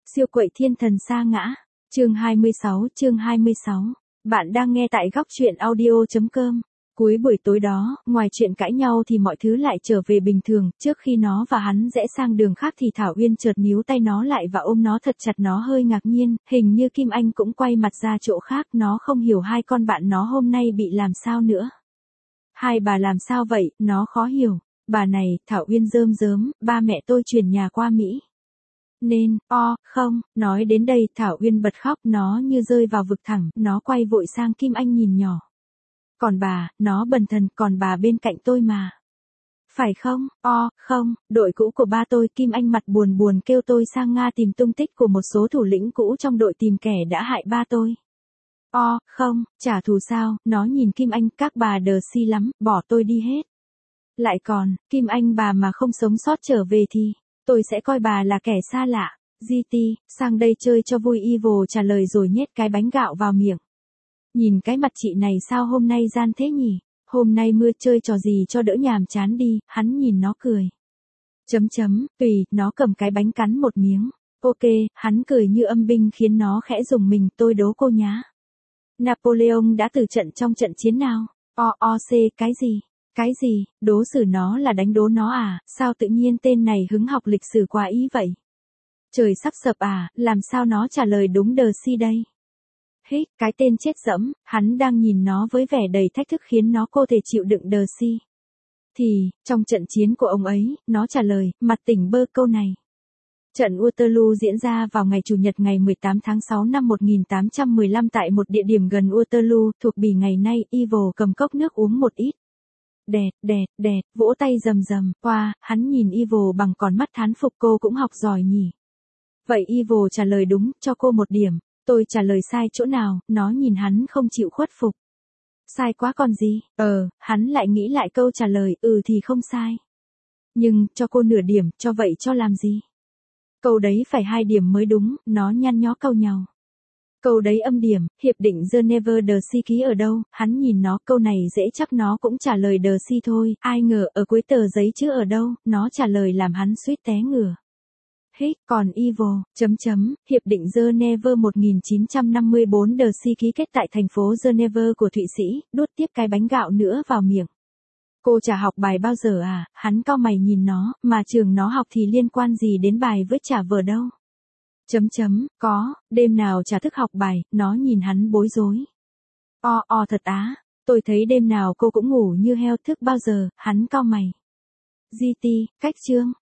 Siêu quậy thiên thần sa ngã. Chương 26. Bạn đang nghe tại góc truyện audio.com. Cuối buổi tối đó, ngoài chuyện cãi nhau thì mọi thứ lại trở về bình thường, trước khi nó và hắn rẽ sang đường khác thì Thảo Uyên chợt níu tay nó lại và ôm nó thật chặt. Nó hơi ngạc nhiên, hình như Kim Anh cũng quay mặt ra chỗ khác, nó không hiểu hai con bạn nó hôm nay bị làm sao nữa. Hai bà làm sao vậy, nó khó hiểu. Bà này, Thảo Uyên rơm rớm, ba mẹ tôi chuyển nhà qua Mỹ. Nên, không, nói đến đây Thảo Uyên bật khóc, nó như rơi vào vực thẳm, nó quay vội sang Kim Anh nhìn nhỏ. Còn bà, nó bần thần, còn bà bên cạnh tôi mà. Phải không, không, đội cũ của ba tôi. Kim Anh mặt buồn buồn kêu tôi sang Nga tìm tung tích của một số thủ lĩnh cũ trong đội tìm kẻ đã hại ba tôi. Không, trả thù sao, nó nhìn Kim Anh, các bà đờ si lắm, bỏ tôi đi hết. Lại còn, Kim Anh bà mà không sống sót trở về thì tôi sẽ coi bà là kẻ xa lạ. GT, sang đây chơi cho vui. Evil trả lời rồi nhét cái bánh gạo vào miệng. Nhìn cái mặt chị này sao hôm nay gian thế nhỉ? Hôm nay mưa chơi trò gì cho đỡ nhàm chán đi, hắn nhìn nó cười. Tùy, nó cầm cái bánh cắn một miếng. Ok, hắn cười như âm binh khiến nó khẽ rùng mình. Tôi đố cô nhá. Napoleon đã từ trận trong trận chiến nào? Cái gì, đố xử nó là đánh đố nó à, sao tự nhiên tên này hứng học lịch sử quá ý vậy? Trời sắp sập à, làm sao nó trả lời đúng đờ si đây? Hích, cái tên chết dẫm, hắn đang nhìn nó với vẻ đầy thách thức khiến nó không thể chịu đựng đờ si. Thì, trong trận chiến của ông ấy, nó trả lời, mặt tỉnh bơ câu này. Trận Waterloo diễn ra vào ngày Chủ nhật ngày 18 tháng 6 năm 1815 tại một địa điểm gần Waterloo, thuộc Bỉ ngày nay. Evil cầm cốc nước uống một ít. Đẹt, vỗ tay rầm rầm. Wow, hắn nhìn Evil bằng con mắt thán phục. Cô cũng học giỏi nhỉ. Vậy Evil trả lời đúng, cho cô một điểm. Tôi trả lời sai chỗ nào, nó nhìn hắn không chịu khuất phục. Sai quá còn gì, hắn lại nghĩ lại câu trả lời, thì không sai. Nhưng, cho cô nửa điểm, cho vậy cho làm gì? Câu đấy phải 2 điểm mới đúng, nó nhăn nhó cau nhàu. Câu đấy âm điểm, hiệp định Geneva de Si ký ở đâu? Hắn nhìn nó, câu này dễ chắc nó cũng trả lời de Si thôi, ai ngờ ở cuối tờ giấy chứ ở đâu, nó trả lời làm hắn suýt té ngửa. Hích, còn Evil, hiệp định Geneva 1954 de Si ký kết tại thành phố Geneva của Thụy Sĩ, đút tiếp cái bánh gạo nữa vào miệng. Cô chả học bài bao giờ à? Hắn cau mày nhìn nó, mà trường nó học thì liên quan gì đến bài với trả vở đâu? Có, đêm nào chả thức học bài, nó nhìn hắn bối rối. Thật á, tôi thấy đêm nào cô cũng ngủ như heo. Thức bao giờ? Hắn cau mày. GT, cách chương.